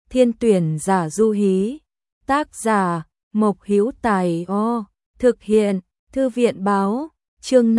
Thiên tuyển giả du hí. Tác giả Mộc Hữu Tài. Thực hiện Thư viện báo. Chương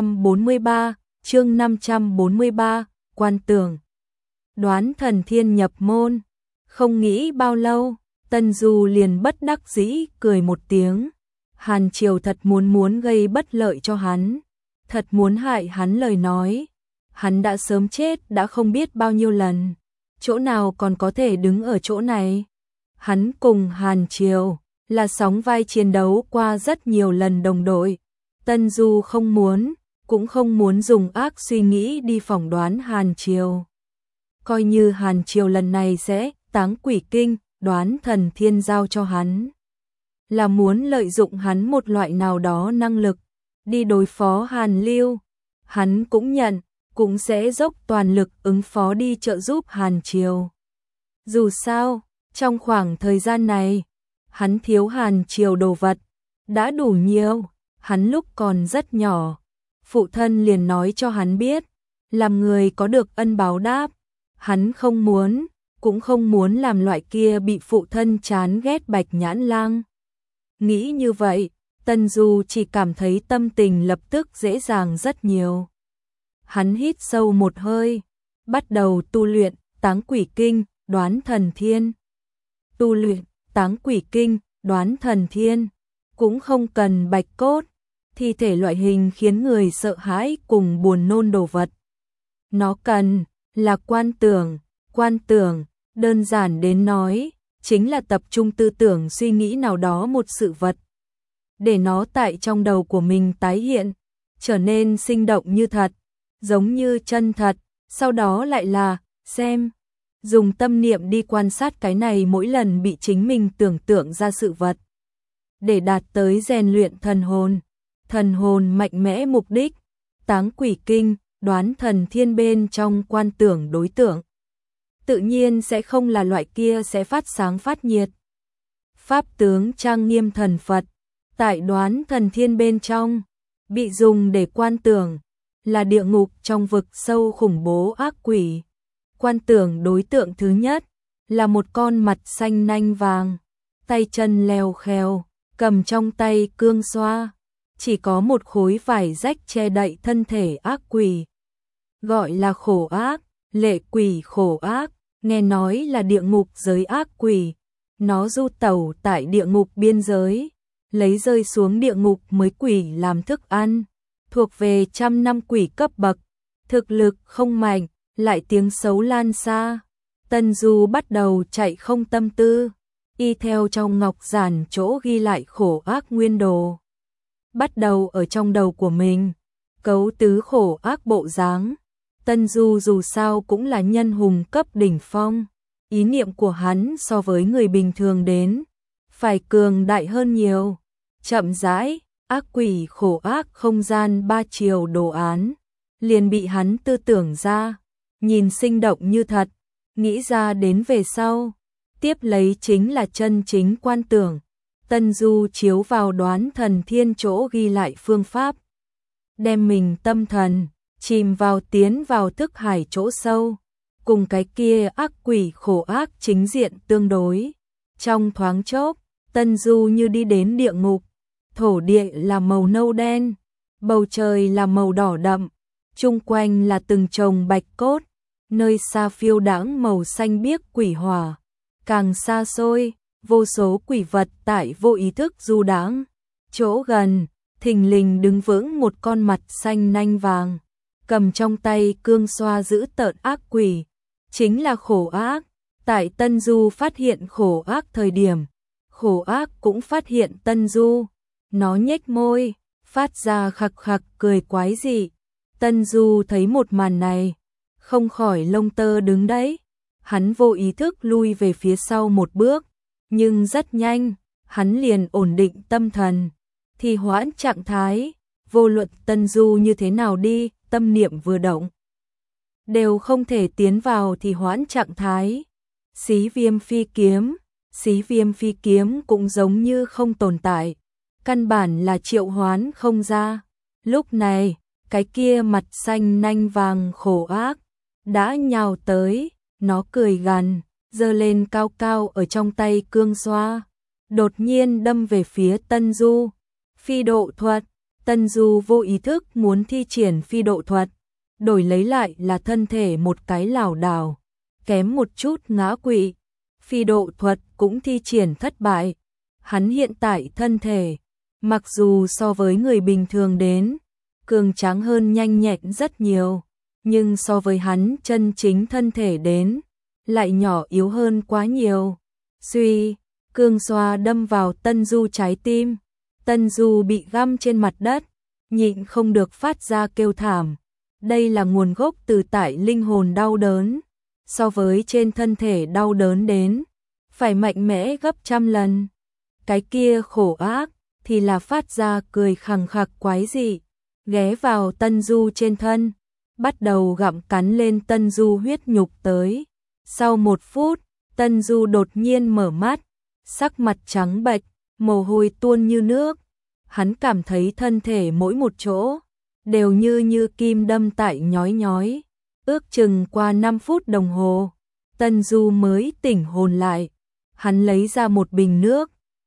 543, Quan Tưởng. Đoán Thần Thiên nhập môn. Không nghĩ bao lâu, Tân Du liền bất đắc dĩ cười một tiếng. Hàn Triều thật muốn gây bất lợi cho hắn, thật muốn hại hắn lời nói. Hắn đã sớm chết đã không biết bao nhiêu lần, chỗ nào còn có thể đứng ở chỗ này. Hắn cùng Hàn Triều là sóng vai chiến đấu qua rất nhiều lần đồng đội. Tân Du cũng không muốn dùng ác suy nghĩ đi phỏng đoán Hàn Triều. Coi như Hàn Triều lần này sẽ táng quỷ kinh, đoán thần thiên giao cho hắn, là muốn lợi dụng hắn một loại nào đó năng lực đi đối phó Hàn Lưu. Hắn cũng nhận, cũng sẽ dốc toàn lực ứng phó đi trợ giúp Hàn Triều. Dù sao, trong khoảng thời gian này, hắn thiếu Hàn Triều đồ vật đã đủ nhiều. Hắn lúc còn rất nhỏ, phụ thân liền nói cho hắn biết, làm người có được ân báo đáp. Hắn cũng không muốn làm loại kia bị phụ thân chán ghét Bạch Nhãn Lang. Nghĩ như vậy, Tân Du chỉ cảm thấy tâm tình lập tức dễ dàng rất nhiều. Hắn hít sâu một hơi, bắt đầu tu luyện Táng Quỷ Kinh, đoán thần thiên. Tu luyện Táng Quỷ Kinh, đoán thần thiên, cũng không cần bạch cốt, thi thể loại hình khiến người sợ hãi cùng buồn nôn đồ vật. Nó cần là quan tưởng, đơn giản đến nói, chính là tập trung tư tưởng suy nghĩ nào đó một sự vật, để nó tại trong đầu của mình tái hiện, trở nên sinh động như thật, giống như chân thật, sau đó lại là xem, dùng tâm niệm đi quan sát cái này mỗi lần bị chính mình tưởng tượng ra sự vật, để đạt tới rèn luyện thần hồn mạnh mẽ. Mục đích Táng Quỷ Kinh, đoán thần thiên bên trong quan tưởng đối tượng tự nhiên sẽ không là loại kia sẽ phát sáng phát nhiệt pháp tướng trang nghiêm thần Phật. Tại đoán thần thiên bên trong, bị dùng để quan tưởng là địa ngục trong vực sâu khủng bố ác quỷ. Quan tưởng đối tượng thứ nhất là một con mặt xanh nanh vàng, tay chân leo khèo, cầm trong tay cương xoa, chỉ có một khối vải rách che đậy thân thể ác quỷ. Gọi là khổ ác, lệ quỷ khổ ác, nghe nói là địa ngục giới ác quỷ. Nó du tẩu tại địa ngục biên giới, lấy rơi xuống địa ngục mới quỷ làm thức ăn, thuộc về trăm năm quỷ cấp bậc, thực lực không mạnh, lại tiếng xấu lan xa. Tân Du bắt đầu chạy không tâm tư, y theo trong ngọc giản chỗ ghi lại khổ ác nguyên đồ, bắt đầu ở trong đầu của mình cấu tứ khổ ác bộ dáng. Tân Du dù sao cũng là nhân hùng cấp đỉnh phong, ý niệm của hắn so với người bình thường đến phải cường đại hơn nhiều. Chậm rãi, ác quỷ khổ ác không gian 3 chiều đồ án liền bị hắn tư tưởng ra, nhìn sinh động như thật, nghĩ ra đến về sau. Tiếp lấy chính là chân chính quan tưởng. Tân Du chiếu vào đoán thần thiên chỗ ghi lại phương pháp, đem mình tâm thần chìm vào tiến vào thức hải chỗ sâu, cùng cái kia ác quỷ khổ ác chính diện tương đối. Trong thoáng chốc, Tân Du như đi đến địa ngục. Thổ địa là màu nâu đen, bầu trời là màu đỏ đậm, chung quanh là từng chồng bạch cốt, nơi xa phiêu đãng màu xanh biếc quỷ hỏa. Càng xa xôi, vô số quỷ vật tại vô ý thức du đãng. Chỗ gần, thình lình đứng vững một con mặt xanh nanh vàng, cầm trong tay cương xoa giữ tợn ác quỷ, chính là khổ ác. Tại Tân Du phát hiện khổ ác thời điểm, khổ ác cũng phát hiện Tân Du. Nó nhếch môi, phát ra khặc khặc cười quái dị. Tân Du thấy một màn này, không khỏi lông tơ đứng đấy. Hắn vô ý thức lui về phía sau một bước, nhưng rất nhanh, hắn liền ổn định tâm thần, thì hoãn trạng thái. Vô luận Tân Du như thế nào đi, tâm niệm vừa động, đều không thể tiến vào thì hoãn trạng thái. Xí viêm phi kiếm cũng giống như không tồn tại, căn bản là triệu hoán không ra. Lúc này, cái kia mặt xanh nanh vàng khổ ác đã nhào tới, nó cười gằn, giơ lên cao cao ở trong tay cương xoa, đột nhiên đâm về phía Tân Du. Phi độ thuật, Tân Du vô ý thức muốn thi triển phi độ thuật, đổi lấy lại là thân thể một cái lảo đảo, kém một chút ngã quỵ. Phi độ thuật cũng thi triển thất bại. Hắn hiện tại thân thể, mặc dù so với người bình thường đến, cường tráng hơn nhanh nhẹn rất nhiều, nhưng so với hắn chân chính thân thể đến, lại nhỏ yếu hơn quá nhiều. Suy, cương xoa đâm vào Tân Du trái tim. Tân Du bị găm trên mặt đất, nhịn không được phát ra kêu thảm. Đây là nguồn gốc từ tại linh hồn đau đớn, so với trên thân thể đau đớn đến, phải mạnh mẽ gấp trăm lần. Cái kia khổ ác thì là phát ra cười khằng khặc quái dị, ghé vào Tân Du trên thân, bắt đầu gặm cắn lên Tân Du huyết nhục tới. Sau 1 phút, Tân Du đột nhiên mở mắt, sắc mặt trắng bệch, mồ hôi tuôn như nước. Hắn cảm thấy thân thể mỗi một chỗ đều như kim đâm tại nhói nhói. Ước chừng qua 5 phút đồng hồ, Tân Du mới tỉnh hồn lại. Hắn lấy ra một bình nước,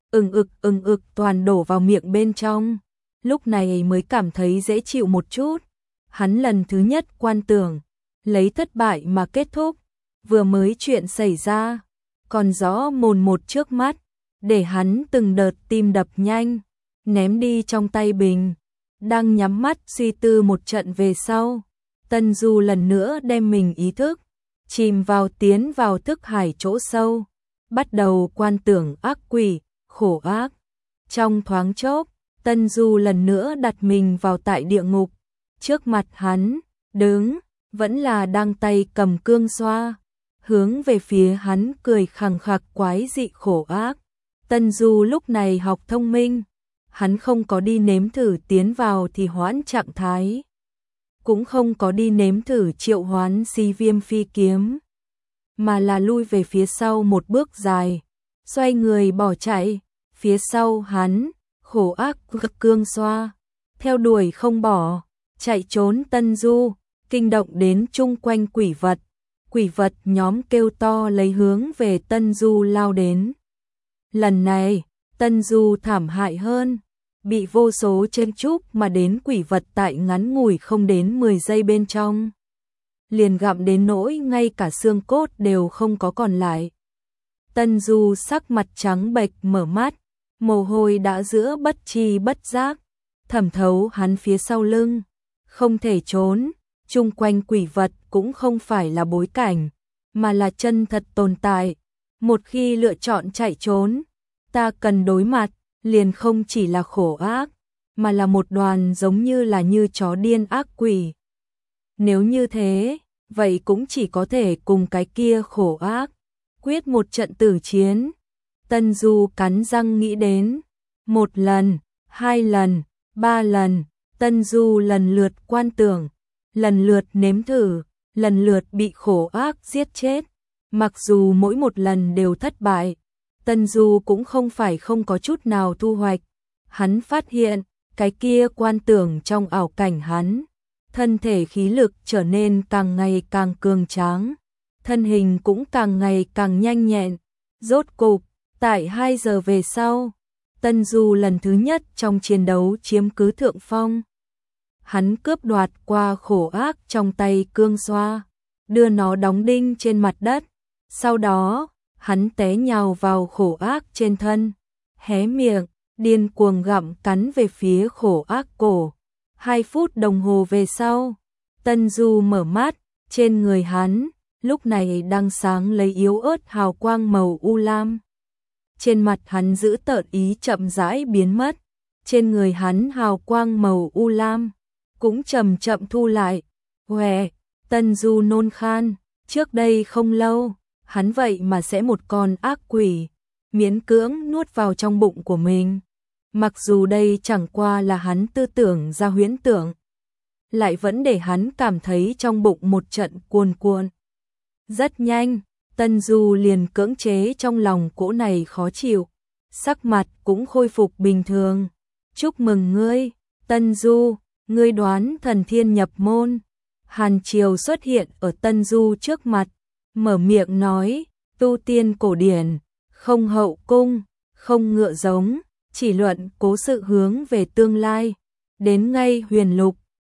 ừng ực toàn đổ vào miệng bên trong. Lúc này mới cảm thấy dễ chịu một chút. Hắn lần thứ nhất quan tưởng, lấy thất bại mà kết thúc. Vừa mới chuyện xảy ra, còn rõ mồn một trước mắt, để hắn từng đợt tim đập nhanh, ném đi trong tay bình. Đang nhắm mắt suy tư một trận về sau, Tân Du lần nữa đem mình ý thức chìm vào tiến vào thức hải chỗ sâu, bắt đầu quan tưởng ác quỷ, khổ ác. Trong thoáng chốc, Tân Du lần nữa đặt mình vào tại địa ngục. Trước mặt hắn, đứng, vẫn là đang tay cầm cương xoa, hướng về phía hắn cười khằng khặc quái dị khổ ác. Tân Du lúc này học thông minh, hắn không có đi nếm thử tiến vào thì hoãn trạng thái, cũng không có đi nếm thử triệu hoán Si Viêm phi kiếm, mà là lui về phía sau một bước dài, xoay người bỏ chạy. Phía sau hắn, khổ ác cương xoa, theo đuổi không bỏ, chạy trốn Tân Du, kinh động đến chung quanh quỷ vật. Quỷ vật nhóm kêu to lấy hướng về Tân Du lao đến. Lần này, Tân Du thảm hại hơn, bị vô số chen chúc mà đến quỷ vật tại ngắn ngủi không đến 10 giây bên trong, liền gặm đến nỗi ngay cả xương cốt đều không có còn lại. Tân Du sắc mặt trắng bệch mở mắt, mồ hôi đã giữa bất tri bất giác thẩm thấu hắn phía sau lưng, không thể trốn. Chung quanh quỷ vật cũng không phải là bối cảnh, mà là chân thật tồn tại. Một khi lựa chọn chạy trốn, ta cần đối mặt, liền không chỉ là khổ ác, mà là một đoàn giống như chó điên ác quỷ. Nếu như thế, vậy cũng chỉ có thể cùng cái kia khổ ác quyết một trận tử chiến. Tân Du cắn răng nghĩ đến, 1 lần, 2 lần, 3 lần, Tân Du lần lượt quan tưởng, lần lượt nếm thử, lần lượt bị khổ ác giết chết. Mặc dù mỗi một lần đều thất bại, Tân Du cũng không phải không có chút nào thu hoạch. Hắn phát hiện, cái kia quan tưởng trong ảo cảnh hắn, thân thể khí lực trở nên càng ngày càng cường tráng, thân hình cũng càng ngày càng nhanh nhẹn. Rốt cục, tại 2 giờ về sau, Tân Du lần thứ nhất trong chiến đấu chiếm cứ thượng phong. Hắn cướp đoạt qua khổ ác trong tay cương xoa, đưa nó đóng đinh trên mặt đất. Sau đó, hắn té nhào vào khổ ác trên thân, hé miệng, điên cuồng gặm cắn về phía khổ ác cổ. 2 phút đồng hồ về sau, Tân Du mở mắt, trên người hắn, lúc này đang sáng lấy yếu ớt hào quang màu u lam. Trên mặt hắn giữ tợn ý chậm rãi biến mất, trên người hắn hào quang màu u lam cũng chậm chậm thu lại. Hòe, Tân Du nôn khan, trước đây không lâu, hắn vậy mà sẽ một con ác quỷ, miễn cưỡng nuốt vào trong bụng của mình. Mặc dù đây chẳng qua là hắn tư tưởng ra huyễn tưởng, lại vẫn để hắn cảm thấy trong bụng một trận cuồn cuộn. Rất nhanh, Tân Du liền cưỡng chế trong lòng cỗ này khó chịu, sắc mặt cũng khôi phục bình thường. Chúc mừng ngươi, Tân Du, ngươi đoán thần thiên nhập môn. Hàn Triều xuất hiện ở Tân Du trước mặt, mở miệng nói, tu tiên cổ điển, không hậu cung, không ngựa giống, chỉ luận cố sự hướng về tương lai. Đến ngay huyền lục,